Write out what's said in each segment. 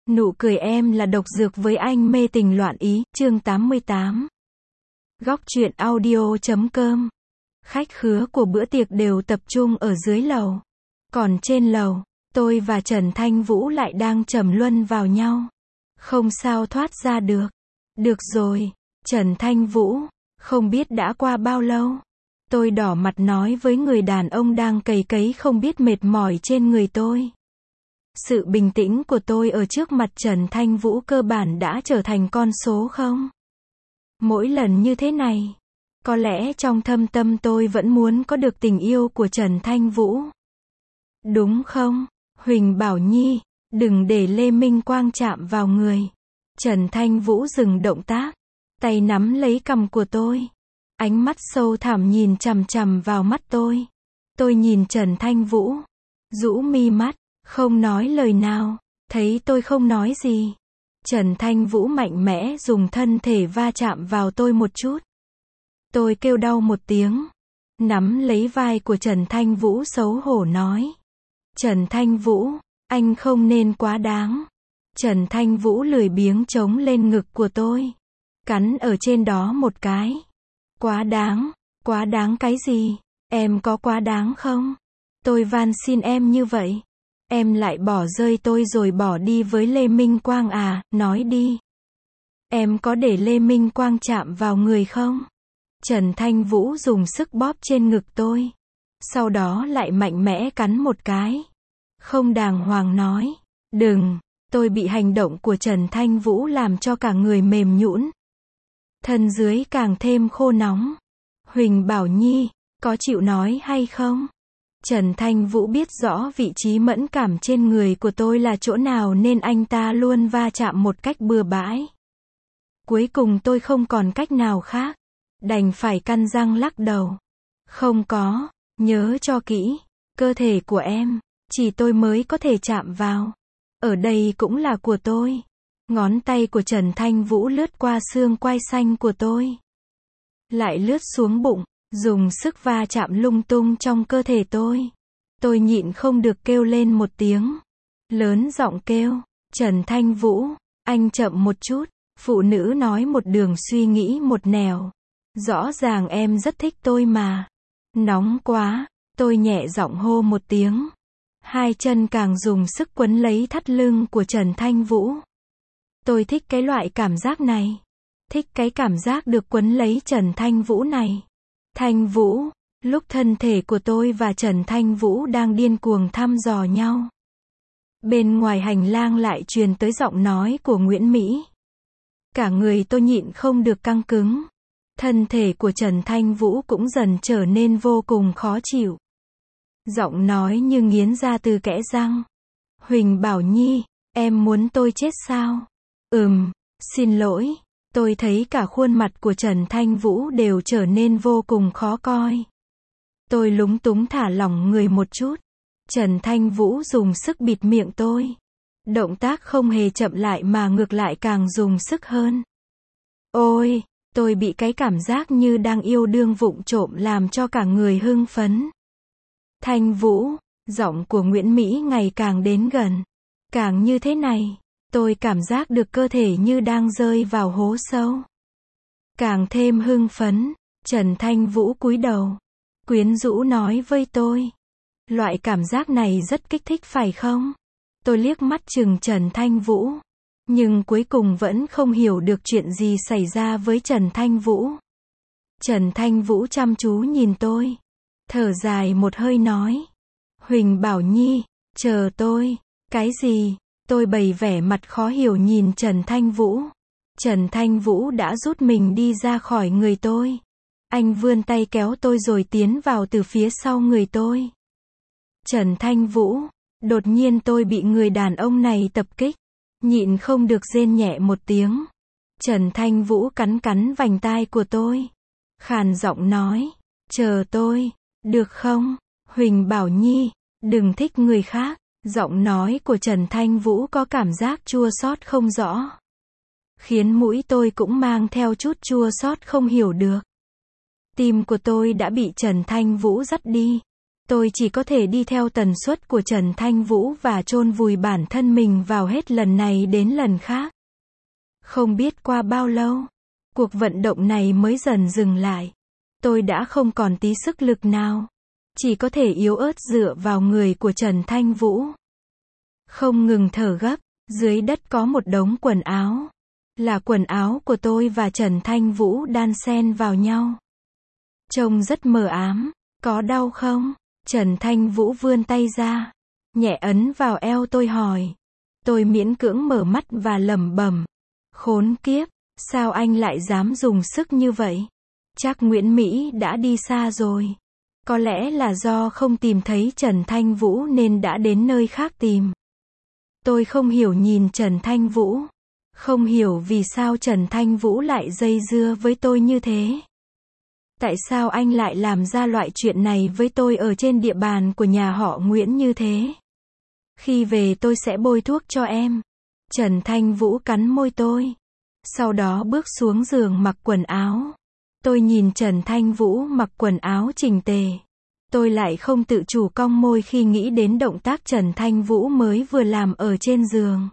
Nụ cười em là độc dược với anh mê tình loạn ý, chương 88. Góc truyện audio.com. Khách khứa của bữa tiệc đều tập trung ở dưới lầu. Còn trên lầu, tôi và Trần Thanh Vũ lại đang trầm luân vào nhau. Không sao thoát ra được. Được rồi, Trần Thanh Vũ, không biết đã qua bao lâu. Tôi đỏ mặt nói với người đàn ông đang cày cấy không biết mệt mỏi trên người tôi. Sự bình tĩnh của tôi ở trước mặt Trần Thanh Vũ cơ bản đã trở thành con số không. Mỗi lần như thế này, có lẽ trong thâm tâm tôi vẫn muốn có được tình yêu của Trần Thanh Vũ. Đúng không, Huỳnh Bảo Nhi, đừng để Lê Minh Quang chạm vào người. Trần Thanh Vũ dừng động tác, tay nắm lấy cằm của tôi. Ánh mắt sâu thẳm nhìn chằm chằm vào mắt tôi. Tôi nhìn Trần Thanh Vũ, rũ mi mắt, không nói lời nào. Thấy tôi không nói gì, Trần Thanh Vũ mạnh mẽ dùng thân thể va chạm vào tôi một chút. Tôi kêu đau một tiếng, nắm lấy vai của Trần Thanh Vũ xấu hổ nói. Trần Thanh Vũ, anh không nên quá đáng. Trần Thanh Vũ lười biếng chống lên ngực của tôi, cắn ở trên đó một cái. Quá đáng cái gì? Em có quá đáng không? Tôi van xin em như vậy. Em lại bỏ rơi tôi rồi bỏ đi với Lê Minh Quang à, nói đi. Em có để Lê Minh Quang chạm vào người không? Trần Thanh Vũ dùng sức bóp trên ngực tôi. Sau đó lại mạnh mẽ cắn một cái. Không đàng hoàng nói. Đừng, tôi bị hành động của Trần Thanh Vũ làm cho cả người mềm nhũn. Thân dưới càng thêm khô nóng. Huỳnh Bảo Nhi, có chịu nói hay không? Trần Thanh Vũ biết rõ vị trí mẫn cảm trên người của tôi là chỗ nào nên anh ta luôn va chạm một cách bừa bãi. Cuối cùng tôi không còn cách nào khác, đành phải căn răng lắc đầu. Không có, nhớ cho kỹ, cơ thể của em, chỉ tôi mới có thể chạm vào. Ở đây cũng là của tôi. Ngón tay của Trần Thanh Vũ lướt qua xương quai xanh của tôi, lại lướt xuống bụng, dùng sức va chạm lung tung trong cơ thể tôi. Tôi nhịn không được kêu lên một tiếng, lớn giọng kêu, Trần Thanh Vũ, anh chậm một chút. Phụ nữ nói một đường suy nghĩ một nẻo. Rõ ràng em rất thích tôi mà. Nóng quá, tôi nhẹ giọng hô một tiếng. Hai chân càng dùng sức quấn lấy thắt lưng của Trần Thanh Vũ. Tôi thích cái loại cảm giác này. Thích cái cảm giác được quấn lấy Trần Thanh Vũ này. Thanh Vũ, lúc thân thể của tôi và Trần Thanh Vũ đang điên cuồng thăm dò nhau, bên ngoài hành lang lại truyền tới giọng nói của Nguyễn Mỹ. Cả người tôi nhịn không được căng cứng. Thân thể của Trần Thanh Vũ cũng dần trở nên vô cùng khó chịu. Giọng nói như nghiến ra từ kẽ răng. Huỳnh Bảo Nhi, em muốn tôi chết sao? Xin lỗi. Tôi thấy cả khuôn mặt của Trần Thanh Vũ đều trở nên vô cùng khó coi. Tôi lúng túng thả lỏng người một chút. Trần Thanh Vũ dùng sức bịt miệng tôi. Động tác không hề chậm lại mà ngược lại càng dùng sức hơn. Ôi, tôi bị cái cảm giác như đang yêu đương vụng trộm làm cho cả người hưng phấn. Thanh Vũ, giọng của Nguyễn Mỹ ngày càng đến gần. Càng như thế này, tôi cảm giác được cơ thể như đang rơi vào hố sâu. Càng thêm hưng phấn, Trần Thanh Vũ cúi đầu, quyến rũ nói với tôi. Loại cảm giác này rất kích thích phải không? Tôi liếc mắt chừng Trần Thanh Vũ, nhưng cuối cùng vẫn không hiểu được chuyện gì xảy ra với Trần Thanh Vũ. Trần Thanh Vũ chăm chú nhìn tôi, thở dài một hơi nói. Huỳnh Bảo Nhi, chờ tôi. Cái gì? Tôi bày vẻ mặt khó hiểu nhìn Trần Thanh Vũ. Trần Thanh Vũ đã rút mình đi ra khỏi người tôi. Anh vươn tay kéo tôi rồi tiến vào từ phía sau người tôi. Trần Thanh Vũ, đột nhiên tôi bị người đàn ông này tập kích. Nhịn không được rên nhẹ một tiếng. Trần Thanh Vũ cắn vành tai của tôi, khàn giọng nói, chờ tôi, được không? Huỳnh Bảo Nhi, đừng thích người khác. Giọng nói của Trần Thanh Vũ có cảm giác chua xót không rõ, khiến mũi tôi cũng mang theo chút chua xót không hiểu được. Tim của tôi đã bị Trần Thanh Vũ dắt đi. Tôi chỉ có thể đi theo tần suất của Trần Thanh Vũ và chôn vùi bản thân mình vào hết lần này đến lần khác. Không biết qua bao lâu, cuộc vận động này mới dần dừng lại. Tôi đã không còn tí sức lực nào. Chỉ có thể yếu ớt dựa vào người của Trần Thanh Vũ. Không ngừng thở gấp, dưới đất có một đống quần áo. Là quần áo của tôi và Trần Thanh Vũ đan xen vào nhau. Trông rất mờ ám, có đau không? Trần Thanh Vũ vươn tay ra, nhẹ ấn vào eo tôi hỏi. Tôi miễn cưỡng mở mắt và lẩm bẩm. Khốn kiếp, sao anh lại dám dùng sức như vậy? Chắc Nguyễn Mỹ đã đi xa rồi. Có lẽ là do không tìm thấy Trần Thanh Vũ nên đã đến nơi khác tìm. Tôi không hiểu nhìn Trần Thanh Vũ. Không hiểu vì sao Trần Thanh Vũ lại dây dưa với tôi như thế. Tại sao anh lại làm ra loại chuyện này với tôi ở trên địa bàn của nhà họ Nguyễn như thế? Khi về tôi sẽ bôi thuốc cho em. Trần Thanh Vũ cắn môi tôi. Sau đó bước xuống giường mặc quần áo. Tôi nhìn Trần Thanh Vũ mặc quần áo chỉnh tề. Tôi lại không tự chủ cong môi khi nghĩ đến động tác Trần Thanh Vũ mới vừa làm ở trên giường.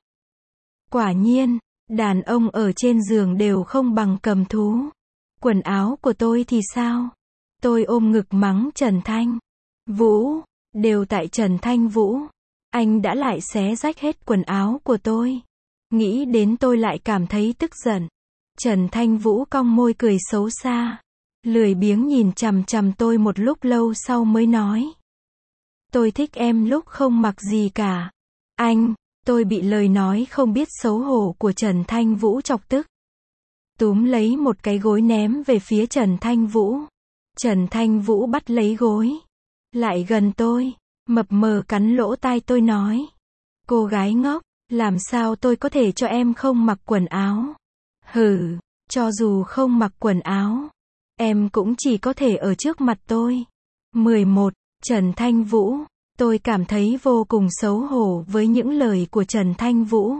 Quả nhiên, đàn ông ở trên giường đều không bằng cầm thú. Quần áo của tôi thì sao? Tôi ôm ngực mắng Trần Thanh Vũ. Đều tại Trần Thanh Vũ. Anh đã lại xé rách hết quần áo của tôi. Nghĩ đến tôi lại cảm thấy tức giận. Trần Thanh Vũ cong môi cười xấu xa. Lười biếng nhìn chằm chằm tôi một lúc lâu sau mới nói. Tôi thích em lúc không mặc gì cả. Anh, tôi bị lời nói không biết xấu hổ của Trần Thanh Vũ chọc tức. Túm lấy một cái gối ném về phía Trần Thanh Vũ. Trần Thanh Vũ bắt lấy gối. Lại gần tôi, mập mờ cắn lỗ tai tôi nói. Cô gái ngốc, làm sao tôi có thể cho em không mặc quần áo? Hừ, cho dù không mặc quần áo, em cũng chỉ có thể ở trước mặt tôi. 11. Trần Thanh Vũ. Tôi cảm thấy vô cùng xấu hổ với những lời của Trần Thanh Vũ.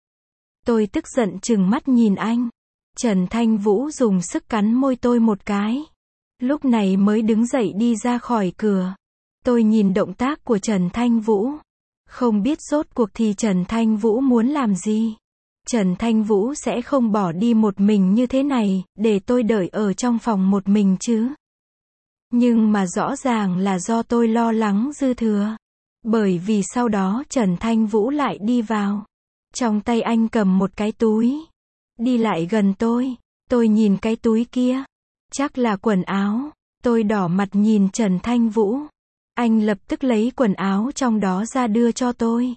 Tôi tức giận trừng mắt nhìn anh. Trần Thanh Vũ dùng sức cắn môi tôi một cái. Lúc này mới đứng dậy đi ra khỏi cửa. Tôi nhìn động tác của Trần Thanh Vũ. Không biết rốt cuộc thì Trần Thanh Vũ muốn làm gì. Trần Thanh Vũ sẽ không bỏ đi một mình như thế này, để tôi đợi ở trong phòng một mình chứ. Nhưng mà rõ ràng là do tôi lo lắng dư thừa. Bởi vì sau đó Trần Thanh Vũ lại đi vào. Trong tay anh cầm một cái túi. Đi lại gần tôi nhìn cái túi kia. Chắc là quần áo. Tôi đỏ mặt nhìn Trần Thanh Vũ. Anh lập tức lấy quần áo trong đó ra đưa cho tôi.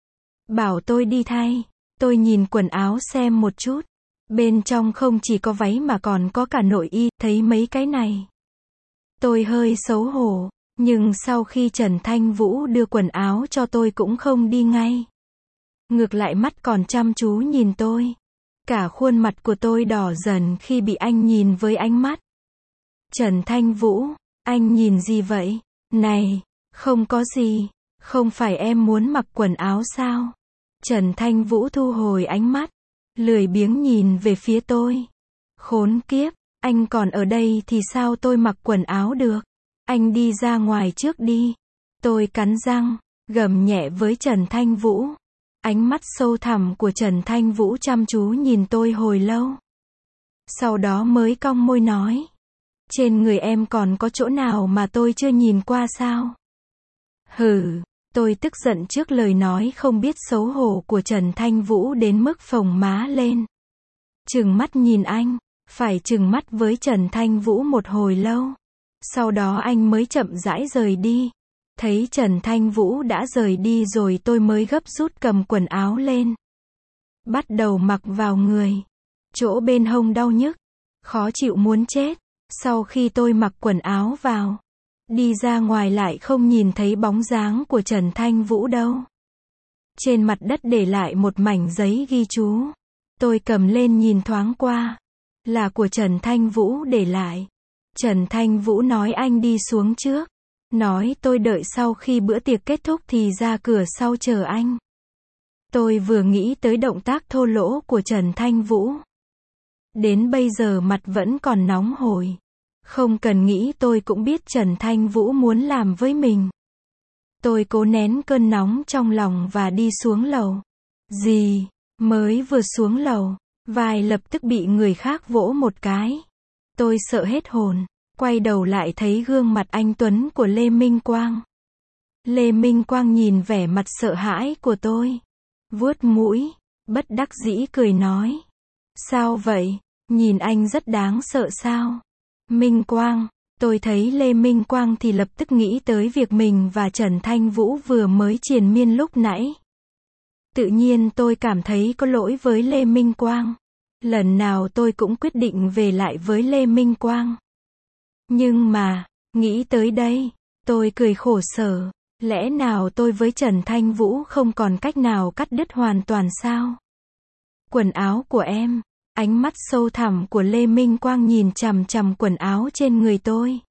Bảo tôi đi thay. Tôi nhìn quần áo xem một chút. Bên trong không chỉ có váy mà còn có cả nội y, thấy mấy cái này. Tôi hơi xấu hổ, nhưng sau khi Trần Thanh Vũ đưa quần áo cho tôi cũng không đi ngay. Ngược lại mắt còn chăm chú nhìn tôi. Cả khuôn mặt của tôi đỏ dần khi bị anh nhìn với ánh mắt. Trần Thanh Vũ, anh nhìn gì vậy? Này, không có gì, không phải em muốn mặc quần áo sao? Trần Thanh Vũ thu hồi ánh mắt, lười biếng nhìn về phía tôi. Khốn kiếp, anh còn ở đây thì sao tôi mặc quần áo được? Anh đi ra ngoài trước đi. Tôi cắn răng, gầm nhẹ với Trần Thanh Vũ. Ánh mắt sâu thẳm của Trần Thanh Vũ chăm chú nhìn tôi hồi lâu. Sau đó mới cong môi nói. Trên người em còn có chỗ nào mà tôi chưa nhìn qua sao? Hừ, tôi tức giận trước lời nói không biết xấu hổ của Trần Thanh Vũ đến mức phồng má lên. Trừng mắt nhìn anh, phải trừng mắt với Trần Thanh Vũ một hồi lâu. Sau đó anh mới chậm rãi rời đi. Thấy Trần Thanh Vũ đã rời đi rồi tôi mới gấp rút cầm quần áo lên. Bắt đầu mặc vào người. Chỗ bên hông đau nhức. Khó chịu muốn chết. Sau khi tôi mặc quần áo vào. Đi ra ngoài lại không nhìn thấy bóng dáng của Trần Thanh Vũ đâu. Trên mặt đất để lại một mảnh giấy ghi chú. Tôi cầm lên nhìn thoáng qua. Là của Trần Thanh Vũ để lại. Trần Thanh Vũ nói anh đi xuống trước. Nói tôi đợi sau khi bữa tiệc kết thúc thì ra cửa sau chờ anh. Tôi vừa nghĩ tới động tác thô lỗ của Trần Thanh Vũ. Đến bây giờ mặt vẫn còn nóng hổi. Không cần nghĩ tôi cũng biết Trần Thanh Vũ muốn làm với mình. Tôi cố nén cơn nóng trong lòng và đi xuống lầu. Gì? Mới vừa xuống lầu, vai lập tức bị người khác vỗ một cái. Tôi sợ hết hồn, quay đầu lại thấy gương mặt anh tuấn của Lê Minh Quang. Lê Minh Quang nhìn vẻ mặt sợ hãi của tôi, vuốt mũi, bất đắc dĩ cười nói. Sao vậy? Nhìn anh rất đáng sợ sao? Minh Quang, tôi thấy Lê Minh Quang thì lập tức nghĩ tới việc mình và Trần Thanh Vũ vừa mới triền miên lúc nãy. Tự nhiên tôi cảm thấy có lỗi với Lê Minh Quang. Lần nào tôi cũng quyết định về lại với Lê Minh Quang. Nhưng mà, nghĩ tới đây, tôi cười khổ sở. Lẽ nào tôi với Trần Thanh Vũ không còn cách nào cắt đứt hoàn toàn sao? Quần áo của em. Ánh mắt sâu thẳm của Lê Minh Quang nhìn chằm chằm quần áo trên người tôi.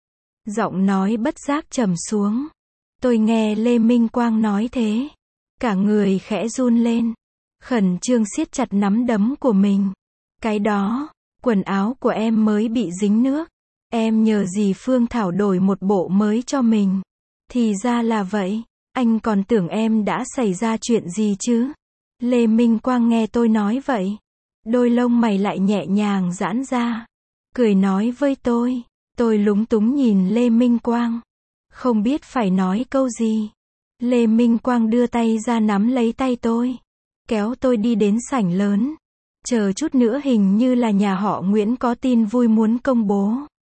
Giọng nói bất giác trầm xuống. Tôi nghe Lê Minh Quang nói thế. Cả người khẽ run lên. Khẩn trương siết chặt nắm đấm của mình. Cái đó, quần áo của em mới bị dính nước. Em nhờ dì Phương Thảo đổi một bộ mới cho mình. Thì ra là vậy. Anh còn tưởng em đã xảy ra chuyện gì chứ? Lê Minh Quang nghe tôi nói vậy. Đôi lông mày lại nhẹ nhàng giãn ra. Cười nói với tôi. Tôi lúng túng nhìn Lê Minh Quang. Không biết phải nói câu gì. Lê Minh Quang đưa tay ra nắm lấy tay tôi. Kéo tôi đi đến sảnh lớn. Chờ chút nữa hình như là nhà họ Nguyễn có tin vui muốn công bố.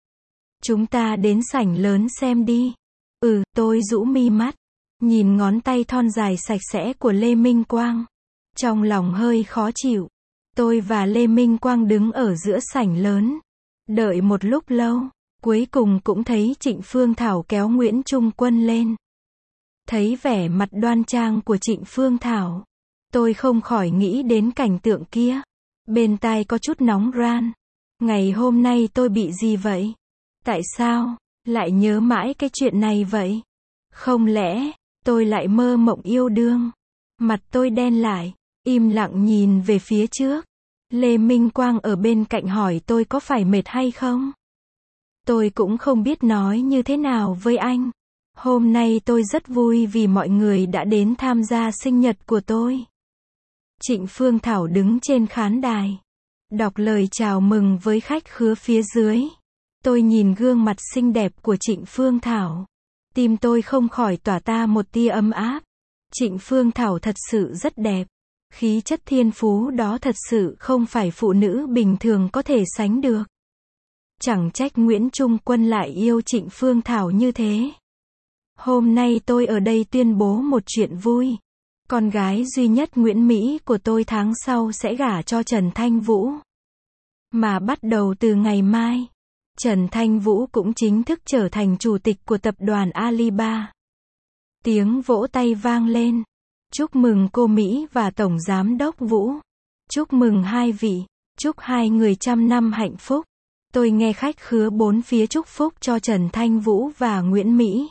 Chúng ta đến sảnh lớn xem đi. Tôi rũ mi mắt. Nhìn ngón tay thon dài sạch sẽ của Lê Minh Quang. Trong lòng hơi khó chịu. Tôi và Lê Minh Quang đứng ở giữa sảnh lớn. Đợi một lúc lâu, cuối cùng cũng thấy Trịnh Phương Thảo kéo Nguyễn Trung Quân lên. Thấy vẻ mặt đoan trang của Trịnh Phương Thảo, tôi không khỏi nghĩ đến cảnh tượng kia. Bên tai có chút nóng ran. Ngày hôm nay tôi bị gì vậy? Tại sao lại nhớ mãi cái chuyện này vậy? Không lẽ tôi lại mơ mộng yêu đương? Mặt tôi đen lại, im lặng nhìn về phía trước. Lê Minh Quang ở bên cạnh hỏi tôi có phải mệt hay không? Tôi cũng không biết nói như thế nào với anh. Hôm nay tôi rất vui vì mọi người đã đến tham gia sinh nhật của tôi. Trịnh Phương Thảo đứng trên khán đài, đọc lời chào mừng với khách khứa phía dưới. Tôi nhìn gương mặt xinh đẹp của Trịnh Phương Thảo. Tim tôi không khỏi tỏa ra một tia ấm áp. Trịnh Phương Thảo thật sự rất đẹp. Khí chất thiên phú đó thật sự không phải phụ nữ bình thường có thể sánh được. Chẳng trách Nguyễn Trung Quân lại yêu Trịnh Phương Thảo như thế. Hôm nay tôi ở đây tuyên bố một chuyện vui. Con gái duy nhất Nguyễn Mỹ của tôi tháng sau sẽ gả cho Trần Thanh Vũ. Mà bắt đầu từ ngày mai, Trần Thanh Vũ cũng chính thức trở thành chủ tịch của tập đoàn Alibaba. Tiếng vỗ tay vang lên. Chúc mừng cô Mỹ và Tổng Giám đốc Vũ. Chúc mừng hai vị. Chúc hai người trăm năm hạnh phúc. Tôi nghe khách khứa bốn phía chúc phúc cho Trần Thanh Vũ và Nguyễn Mỹ.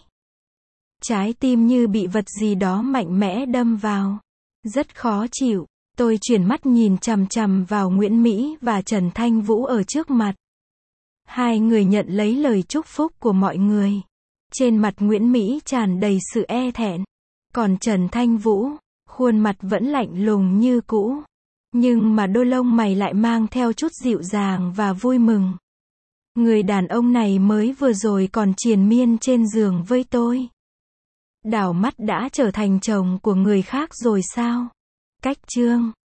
Trái tim như bị vật gì đó mạnh mẽ đâm vào. Rất khó chịu. Tôi chuyển mắt nhìn chằm chằm vào Nguyễn Mỹ và Trần Thanh Vũ ở trước mặt. Hai người nhận lấy lời chúc phúc của mọi người. Trên mặt Nguyễn Mỹ tràn đầy sự e thẹn. Còn Trần Thanh Vũ, khuôn mặt vẫn lạnh lùng như cũ. Nhưng mà đôi lông mày lại mang theo chút dịu dàng và vui mừng. Người đàn ông này mới vừa rồi còn triền miên trên giường với tôi. Đảo mắt đã trở thành chồng của người khác rồi sao? Cách chương